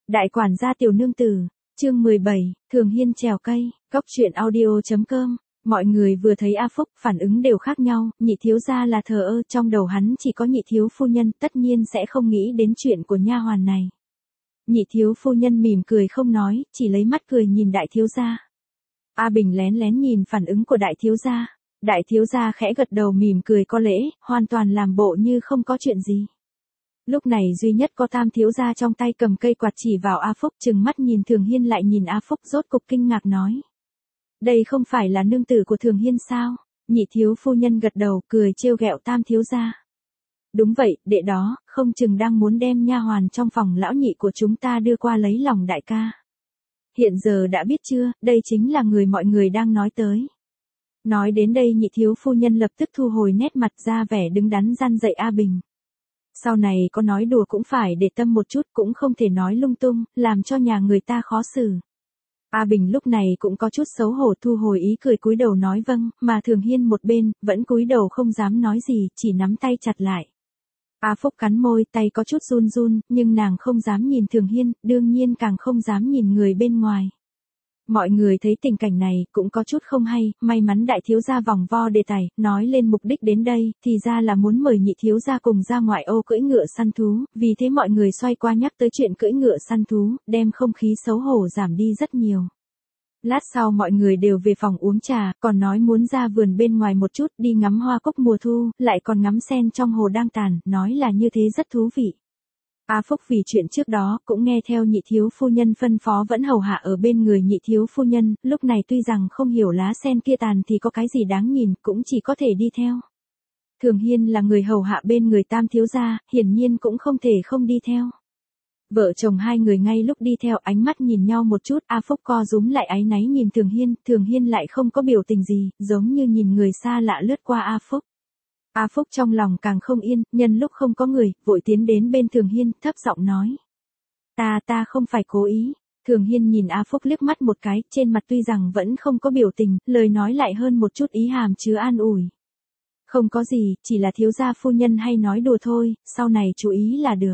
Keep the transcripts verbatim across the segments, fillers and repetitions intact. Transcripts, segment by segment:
Đại quản gia tiểu nương tử, chương mười bảy, Thường Hiên trèo cây, cốc truyện audio.com. Mọi người vừa thấy A Phúc, phản ứng đều khác nhau, nhị thiếu gia là thờ ơ, trong đầu hắn chỉ có nhị thiếu phu nhân, tất nhiên sẽ không nghĩ đến chuyện của nha hoàn này. Nhị thiếu phu nhân mỉm cười không nói, chỉ lấy mắt cười nhìn đại thiếu gia. A Bình lén lén nhìn phản ứng của đại thiếu gia. Đại thiếu gia khẽ gật đầu mỉm cười có lễ, hoàn toàn làm bộ như không có chuyện gì. Lúc này duy nhất có Tam thiếu gia trong tay cầm cây quạt chỉ vào A Phúc, trừng mắt nhìn Thường Hiên lại nhìn A Phúc, rốt cục kinh ngạc nói: "Đây không phải là nương tử của Thường Hiên sao?" Nhị thiếu phu nhân gật đầu, cười trêu ghẹo Tam thiếu gia: "Đúng vậy, đệ đó, không chừng đang muốn đem nha hoàn trong phòng lão nhị của chúng ta đưa qua lấy lòng đại ca. Hiện giờ đã biết chưa, đây chính là người mọi người đang nói tới." Nói đến đây nhị thiếu phu nhân lập tức thu hồi nét mặt ra vẻ đứng đắn răn dạy A Bình: "Sau này có nói đùa cũng phải để tâm một chút, cũng không thể nói lung tung, làm cho nhà người ta khó xử." A Bình lúc này cũng có chút xấu hổ thu hồi ý cười cúi đầu nói vâng, mà Thường Hiên một bên, vẫn cúi đầu không dám nói gì, chỉ nắm tay chặt lại. A Phúc cắn môi, tay có chút run run, nhưng nàng không dám nhìn Thường Hiên, đương nhiên càng không dám nhìn người bên ngoài. Mọi người thấy tình cảnh này, cũng có chút không hay, may mắn đại thiếu gia vòng vo đề tài, nói lên mục đích đến đây, thì ra là muốn mời nhị thiếu gia cùng ra ngoại ô cưỡi ngựa săn thú, vì thế mọi người xoay qua nhắc tới chuyện cưỡi ngựa săn thú, đem không khí xấu hổ giảm đi rất nhiều. Lát sau mọi người đều về phòng uống trà, còn nói muốn ra vườn bên ngoài một chút, đi ngắm hoa cúc mùa thu, lại còn ngắm sen trong hồ đang tàn, nói là như thế rất thú vị. A Phúc vì chuyện trước đó, cũng nghe theo nhị thiếu phu nhân phân phó vẫn hầu hạ ở bên người nhị thiếu phu nhân, lúc này tuy rằng không hiểu lá sen kia tàn thì có cái gì đáng nhìn, cũng chỉ có thể đi theo. Thường Hiên là người hầu hạ bên người Tam thiếu gia, hiển nhiên cũng không thể không đi theo. Vợ chồng hai người ngay lúc đi theo ánh mắt nhìn nhau một chút, A Phúc co rúm lại áy náy nhìn Thường Hiên, Thường Hiên lại không có biểu tình gì, giống như nhìn người xa lạ lướt qua A Phúc. A Phúc trong lòng càng không yên, nhân lúc không có người, vội tiến đến bên Thường Hiên, thấp giọng nói: Ta ta không phải cố ý. Thường Hiên nhìn A Phúc liếc mắt một cái, trên mặt tuy rằng vẫn không có biểu tình, lời nói lại hơn một chút ý hàm chứa an ủi: Không có gì, chỉ là thiếu gia phu nhân hay nói đùa thôi, sau này chú ý là được.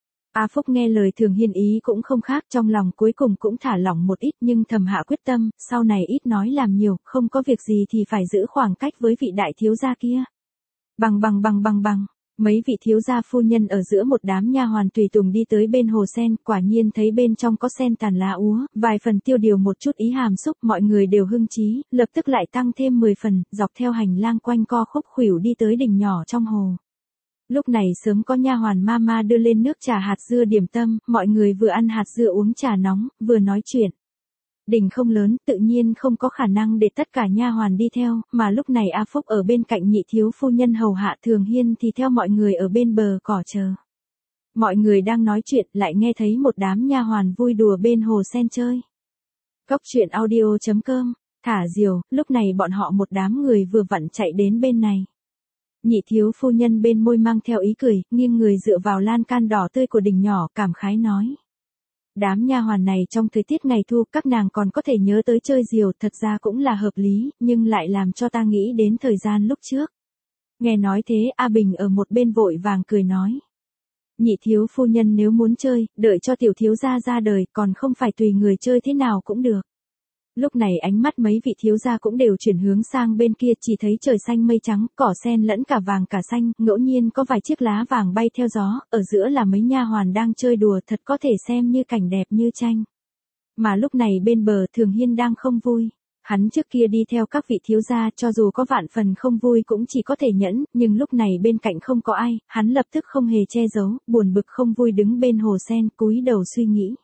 A Phúc nghe lời Thường Hiên ý cũng không khác, trong lòng cuối cùng cũng thả lỏng một ít, nhưng thầm hạ quyết tâm, sau này ít nói làm nhiều, không có việc gì thì phải giữ khoảng cách với vị đại thiếu gia kia. Bằng bằng bằng bằng bằng, mấy vị thiếu gia phu nhân ở giữa một đám nha hoàn tùy tùng đi tới bên hồ sen, quả nhiên thấy bên trong có sen tàn lá úa, vài phần tiêu điều một chút ý hàm xúc, mọi người đều hưng trí, lập tức lại tăng thêm mười phần, dọc theo hành lang quanh co khúc khuỷu đi tới đỉnh nhỏ trong hồ. Lúc này sớm có nha hoàn mama đưa lên nước trà hạt dưa điểm tâm, mọi người vừa ăn hạt dưa uống trà nóng, vừa nói chuyện. Đình không lớn, tự nhiên không có khả năng để tất cả nha hoàn đi theo, mà lúc này A Phúc ở bên cạnh nhị thiếu phu nhân hầu hạ Thường Hiên thì theo mọi người ở bên bờ cỏ chờ. Mọi người đang nói chuyện, lại nghe thấy một đám nha hoàn vui đùa bên hồ sen chơi. Cốc truyện audio.com, thả diều, lúc này bọn họ một đám người vừa vặn chạy đến bên này. Nhị thiếu phu nhân bên môi mang theo ý cười, nghiêng người dựa vào lan can đỏ tươi của đình nhỏ, cảm khái nói: Đám nha hoàn này trong thời tiết ngày thu, các nàng còn có thể nhớ tới chơi diều, thật ra cũng là hợp lý, nhưng lại làm cho ta nghĩ đến thời gian lúc trước. Nghe nói thế, A Bình ở một bên vội vàng cười nói: Nhị thiếu phu nhân nếu muốn chơi, đợi cho tiểu thiếu gia ra đời, còn không phải tùy người chơi thế nào cũng được. Lúc này ánh mắt mấy vị thiếu gia cũng đều chuyển hướng sang bên kia, chỉ thấy trời xanh mây trắng, cỏ sen lẫn cả vàng cả xanh, ngẫu nhiên có vài chiếc lá vàng bay theo gió, ở giữa là mấy nha hoàn đang chơi đùa, thật có thể xem như cảnh đẹp như tranh. Mà lúc này bên bờ Thường Hiên đang không vui. Hắn trước kia đi theo các vị thiếu gia, cho dù có vạn phần không vui cũng chỉ có thể nhẫn, nhưng lúc này bên cạnh không có ai, hắn lập tức không hề che giấu, buồn bực không vui đứng bên hồ sen, cúi đầu suy nghĩ.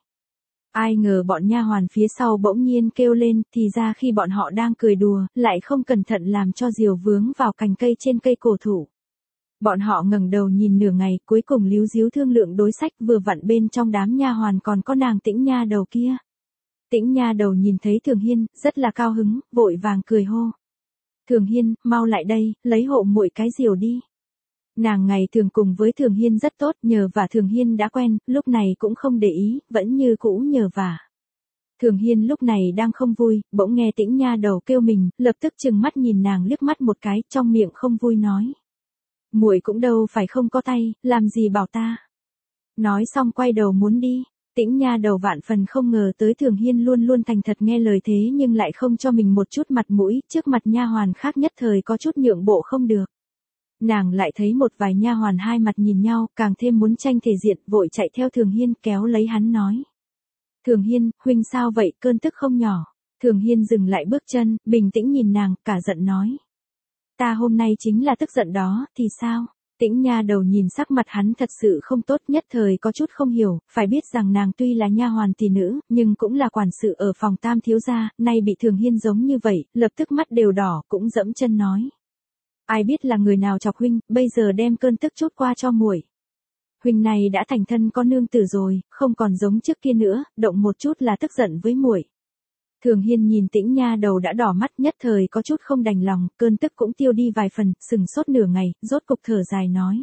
Ai ngờ bọn nha hoàn phía sau bỗng nhiên kêu lên, thì ra khi bọn họ đang cười đùa, lại không cẩn thận làm cho diều vướng vào cành cây trên cây cổ thụ. Bọn họ ngẩng đầu nhìn nửa ngày, cuối cùng líu díu thương lượng đối sách, vừa vặn bên trong đám nha hoàn còn có nàng Tĩnh nha đầu kia. Tĩnh nha đầu nhìn thấy Thường Hiên, rất là cao hứng, vội vàng cười hô: Thường Hiên, mau lại đây, lấy hộ muội cái diều đi. Nàng ngày thường cùng với Thường Hiên rất tốt, nhờ vả Thường Hiên đã quen, lúc này cũng không để ý, vẫn như cũ nhờ vả. Thường Hiên lúc này đang không vui, bỗng nghe Tĩnh nha đầu kêu mình, lập tức trừng mắt nhìn nàng liếc mắt một cái, trong miệng không vui nói: Muội cũng đâu phải không có tay, làm gì bảo ta. Nói xong quay đầu muốn đi. Tĩnh nha đầu vạn phần không ngờ tới Thường Hiên luôn luôn thành thật nghe lời thế nhưng lại không cho mình một chút mặt mũi, trước mặt nha hoàn khác nhất thời có chút nhượng bộ không được. Nàng lại thấy một vài nha hoàn hai mặt nhìn nhau, càng thêm muốn tranh thể diện, vội chạy theo Thường Hiên kéo lấy hắn nói. Thường Hiên, huynh sao vậy, cơn tức không nhỏ. Thường Hiên dừng lại bước chân, bình tĩnh nhìn nàng, cả giận nói. Ta hôm nay chính là tức giận đó, thì sao? Tĩnh nha đầu nhìn sắc mặt hắn thật sự không tốt, nhất thời có chút không hiểu, phải biết rằng nàng tuy là nha hoàn tỷ nữ, nhưng cũng là quản sự ở phòng Tam thiếu gia, nay bị Thường Hiên giống như vậy, lập tức mắt đều đỏ, cũng dẫm chân nói. Ai biết là người nào chọc huynh, bây giờ đem cơn tức chút qua cho muội. Huynh này đã thành thân có nương tử rồi, không còn giống trước kia nữa, động một chút là tức giận với muội. Thường Hiên nhìn Tĩnh nha đầu đã đỏ mắt, nhất thời có chút không đành lòng, cơn tức cũng tiêu đi vài phần, sừng sốt nửa ngày, rốt cục thở dài nói.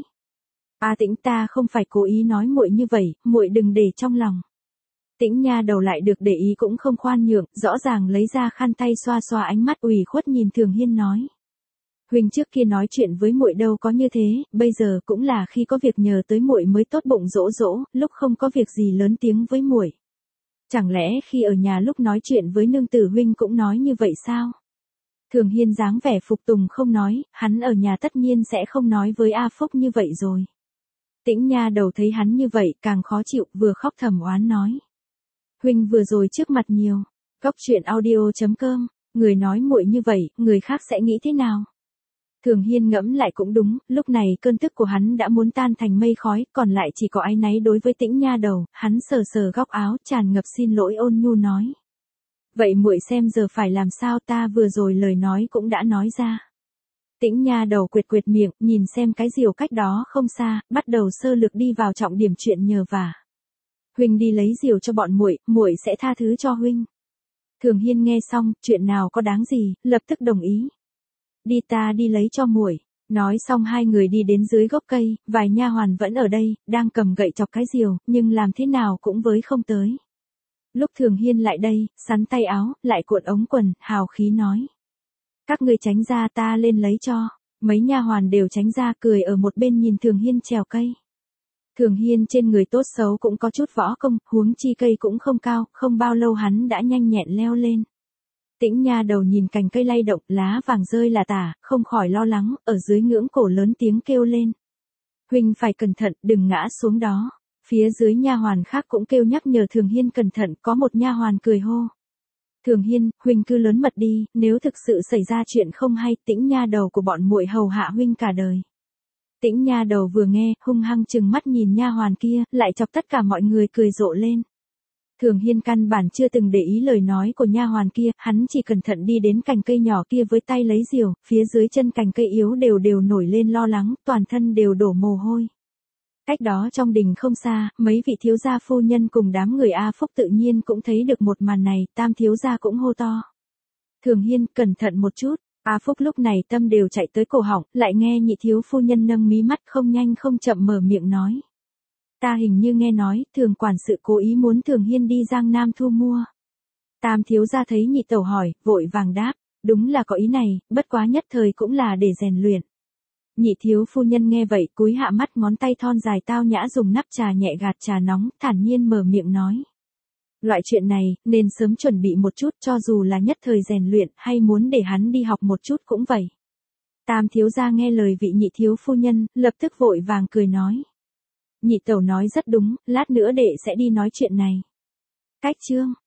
A Tĩnh, ta không phải cố ý nói muội như vậy, muội đừng để trong lòng. Tĩnh nha đầu lại được để ý cũng không khoan nhượng, rõ ràng lấy ra khăn tay xoa xoa ánh mắt ủy khuất nhìn Thường Hiên nói. Huynh trước kia nói chuyện với muội đâu có như thế, bây giờ cũng là khi có việc nhờ tới muội mới tốt bụng dỗ dỗ, lúc không có việc gì lớn tiếng với muội. Chẳng lẽ khi ở nhà lúc nói chuyện với nương tử huynh cũng nói như vậy sao? Thường Hiên dáng vẻ phục tùng không nói, hắn ở nhà tất nhiên sẽ không nói với A Phúc như vậy rồi. Tĩnh nha đầu thấy hắn như vậy càng khó chịu, vừa khóc thầm oán nói. Huynh vừa rồi trước mặt nhiều. Cóc truyện audio chấm com, người nói muội như vậy, người khác sẽ nghĩ thế nào? Thường Hiên ngẫm lại cũng đúng, lúc này cơn tức của hắn đã muốn tan thành mây khói, còn lại chỉ có áy náy đối với Tĩnh nha đầu, hắn sờ sờ góc áo, tràn ngập xin lỗi ôn nhu nói. Vậy muội xem giờ phải làm sao, ta vừa rồi lời nói cũng đã nói ra. Tĩnh nha đầu quệt quệt miệng, nhìn xem cái diều cách đó không xa, bắt đầu sơ lược đi vào trọng điểm chuyện nhờ vả. Huynh đi lấy diều cho bọn muội, muội sẽ tha thứ cho huynh. Thường Hiên nghe xong, chuyện nào có đáng gì, lập tức đồng ý. Đi, ta đi lấy cho muội. Nói xong hai người đi đến dưới gốc cây, vài nha hoàn vẫn ở đây, đang cầm gậy chọc cái diều, nhưng làm thế nào cũng với không tới. Lúc Thường Hiên lại đây, sắn tay áo, lại cuộn ống quần, hào khí nói. Các ngươi tránh ra, ta lên lấy cho. Mấy nha hoàn đều tránh ra, cười ở một bên nhìn Thường Hiên trèo cây. Thường Hiên trên người tốt xấu cũng có chút võ công, huống chi cây cũng không cao, không bao lâu hắn đã nhanh nhẹn leo lên. Tĩnh nha đầu nhìn cành cây lay động, lá vàng rơi là tả, không khỏi lo lắng, ở dưới ngưỡng cổ lớn tiếng kêu lên. Huynh phải cẩn thận, đừng ngã xuống đó. Phía dưới nha hoàn khác cũng kêu nhắc nhở Thường Hiên cẩn thận, có một nha hoàn cười hô. Thường Hiên, huynh cứ lớn mật đi, nếu thực sự xảy ra chuyện không hay, Tĩnh nha đầu của bọn muội hầu hạ huynh cả đời. Tĩnh nha đầu vừa nghe, hung hăng chừng mắt nhìn nha hoàn kia, lại chọc tất cả mọi người cười rộ lên. Thường Hiên căn bản chưa từng để ý lời nói của nha hoàn kia, hắn chỉ cẩn thận đi đến cành cây nhỏ kia với tay lấy diều, phía dưới chân cành cây yếu đều đều nổi lên lo lắng, toàn thân đều đổ mồ hôi. Cách đó trong đình không xa, mấy vị thiếu gia phu nhân cùng đám người A Phúc tự nhiên cũng thấy được một màn này, Tam thiếu gia cũng hô to. Thường Hiên, cẩn thận một chút. A Phúc lúc này tâm đều chạy tới cổ họng, lại nghe nhị thiếu phu nhân nâng mí mắt không nhanh không chậm mở miệng nói. Ta hình như nghe nói, thường quản sự cố ý muốn Thường Hiên đi Giang Nam thu mua. Tam thiếu gia thấy nhị tẩu hỏi, vội vàng đáp, đúng là có ý này, bất quá nhất thời cũng là để rèn luyện. Nhị thiếu phu nhân nghe vậy, cúi hạ mắt, ngón tay thon dài tao nhã dùng nắp trà nhẹ gạt trà nóng, thản nhiên mở miệng nói. Loại chuyện này, nên sớm chuẩn bị một chút, cho dù là nhất thời rèn luyện, hay muốn để hắn đi học một chút cũng vậy. Tam thiếu gia nghe lời vị nhị thiếu phu nhân, lập tức vội vàng cười nói. Nhị tẩu nói rất đúng, lát nữa đệ sẽ đi nói chuyện này. Cách chương.